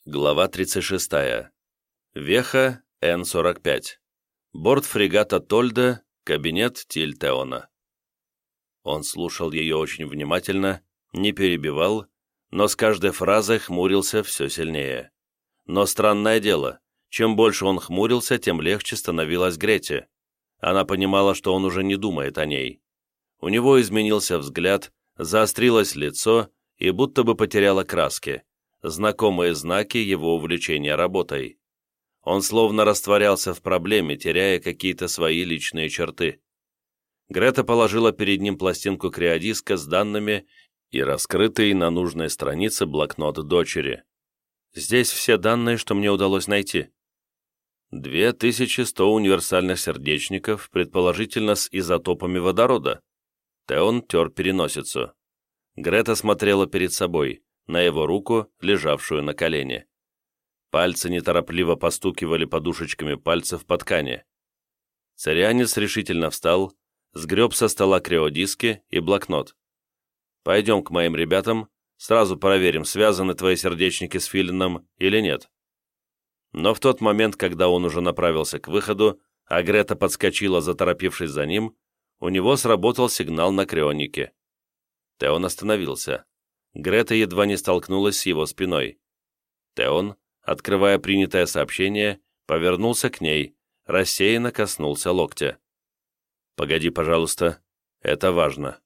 Глава 36. Веха Н-45. Борт фрегата Тольда, кабинет Тильтеона. Он слушал ее очень внимательно, не перебивал, но с каждой фразой хмурился все сильнее. Но странное дело, чем больше он хмурился, тем легче становилось Грете. Она понимала, что он уже не думает о ней. У него изменился взгляд, заострилось лицо и будто бы потеряло краски. Знакомые знаки его увлечения работой. Он словно растворялся в проблеме, теряя какие-то свои личные черты. Грета положила перед ним пластинку криодиска с данными и раскрытый на нужной странице блокнот дочери. «Здесь все данные, что мне удалось найти. 2100 универсальных сердечников, предположительно с изотопами водорода». Теон тер переносицу. Грета смотрела перед собой, на его руку, лежавшую на колене. Пальцы неторопливо постукивали подушечками пальцев по ткани. Царианец решительно встал, сгреб со стола криодиски и блокнот. «Пойдем к моим ребятам, сразу проверим, связаны твои сердечники с Филином или нет». Но в тот момент, когда он уже направился к выходу, а Грета подскочила, заторопившись за ним, у него сработал сигнал на крионике. Теон остановился. Грета едва не столкнулась с его спиной. Теон, открывая принятое сообщение, повернулся к ней, рассеянно коснулся локтя. «Погоди, пожалуйста, это важно».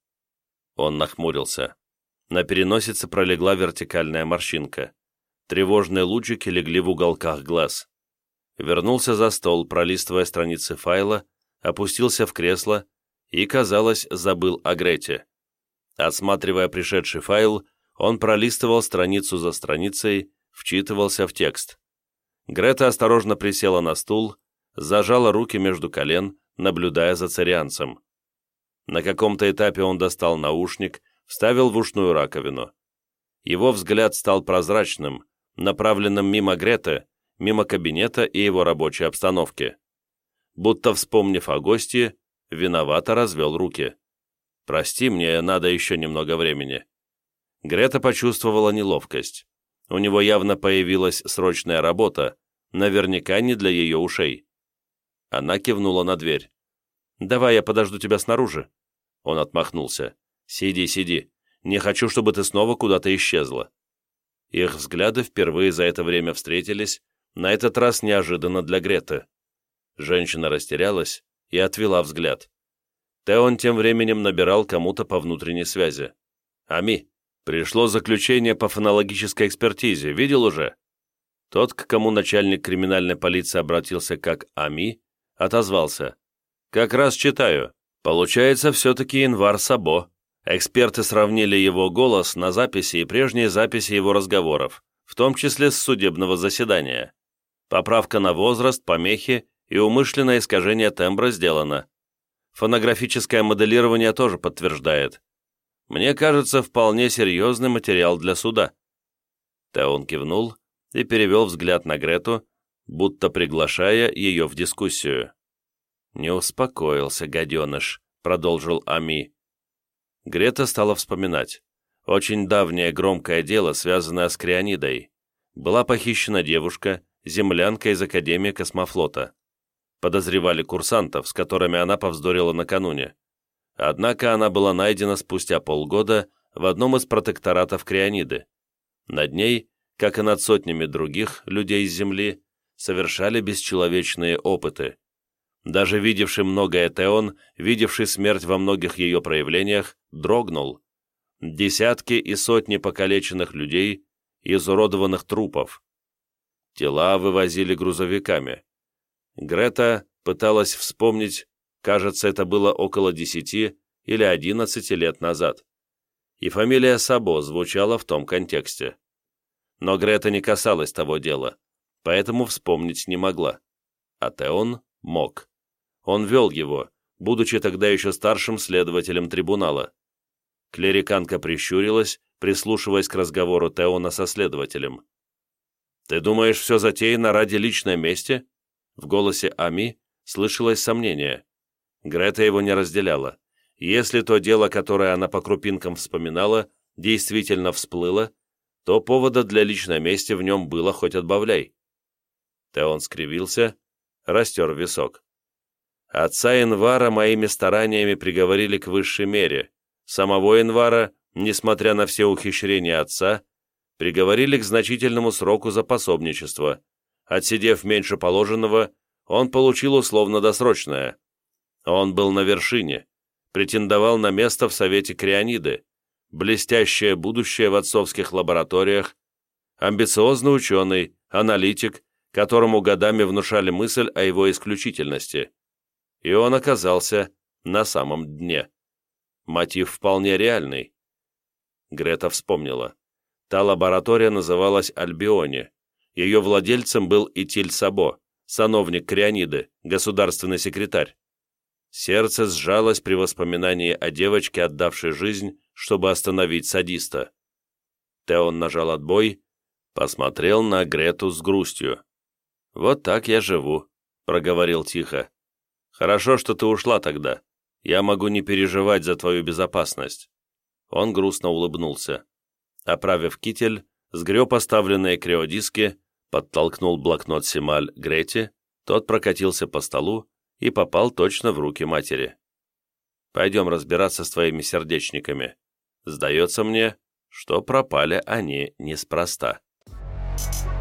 Он нахмурился. На переносице пролегла вертикальная морщинка. Тревожные лучики легли в уголках глаз. Вернулся за стол, пролистывая страницы файла, опустился в кресло и, казалось, забыл о Грете. Осматривая пришедший файл, он пролистывал страницу за страницей, вчитывался в текст. Грета осторожно присела на стул, зажала руки между колен, наблюдая за царианцем. На каком-то этапе он достал наушник, вставил в ушную раковину. Его взгляд стал прозрачным, направленным мимо Греты, мимо кабинета и его рабочей обстановки. Будто вспомнив о гости, виновато развел руки. «Прости, мне надо еще немного времени». Грета почувствовала неловкость. У него явно появилась срочная работа, наверняка не для ее ушей. Она кивнула на дверь. «Давай я подожду тебя снаружи». Он отмахнулся. «Сиди, сиди. Не хочу, чтобы ты снова куда-то исчезла». Их взгляды впервые за это время встретились, на этот раз неожиданно для Греты. Женщина растерялась и отвела взгляд. Теон тем временем набирал кому-то по внутренней связи. «Ами, пришло заключение по фонологической экспертизе, видел уже?» Тот, к кому начальник криминальной полиции обратился как Ами, отозвался. «Как раз читаю. Получается, все-таки Инвар Сабо. Эксперты сравнили его голос на записи и прежние записи его разговоров, в том числе с судебного заседания. Поправка на возраст, помехи и умышленное искажение тембра сделана. Фонографическое моделирование тоже подтверждает. Мне кажется, вполне серьезный материал для суда». Теон кивнул и перевел взгляд на Грету, будто приглашая ее в дискуссию. «Не успокоился, гаденыш», — продолжил Ами. Грета стала вспоминать. Очень давнее громкое дело, связанное с Крионидой. Была похищена девушка, землянка из Академии космофлота. Подозревали курсантов, с которыми она повздорила накануне. Однако она была найдена спустя полгода в одном из протекторатов Криониды. Над ней, как и над сотнями других людей с Земли, совершали бесчеловечные опыты. Даже видевший многое Теон, видевший смерть во многих ее проявлениях, дрогнул. Десятки и сотни покалеченных людей, изуродованных трупов. Тела вывозили грузовиками. Грета пыталась вспомнить, кажется, это было около 10 или 11 лет назад. И фамилия Сабо звучала в том контексте. Но Грета не касалась того дела, поэтому вспомнить не могла. А Теон мог. Он вел его, будучи тогда еще старшим следователем трибунала. Клериканка прищурилась, прислушиваясь к разговору Теона со следователем. «Ты думаешь, все затеяно ради личной мести?» В голосе Ами слышалось сомнение. Грета его не разделяла. Если то дело, которое она по крупинкам вспоминала, действительно всплыло, то повода для личной мести в нем было хоть отбавляй. Теон скривился, растер висок. Отца Инвара моими стараниями приговорили к высшей мере. Самого Инвара, несмотря на все ухищрения отца, приговорили к значительному сроку за пособничество. Отсидев меньше положенного, он получил условно-досрочное. Он был на вершине, претендовал на место в Совете Криониды, блестящее будущее в отцовских лабораториях, амбициозный ученый, аналитик, которому годами внушали мысль о его исключительности. И он оказался на самом дне. Мотив вполне реальный. Грета вспомнила. Та лаборатория называлась Альбионе. Ее владельцем был Итиль Сабо, сановник Криониды, государственный секретарь. Сердце сжалось при воспоминании о девочке, отдавшей жизнь, чтобы остановить садиста. Теон нажал отбой, посмотрел на Грету с грустью. «Вот так я живу», — проговорил тихо. «Хорошо, что ты ушла тогда. Я могу не переживать за твою безопасность». Он грустно улыбнулся. Оправив китель, сгреб оставленные криодиски, подтолкнул блокнот Сималь Грете, тот прокатился по столу и попал точно в руки матери. «Пойдем разбираться с твоими сердечниками. Сдается мне, что пропали они неспроста».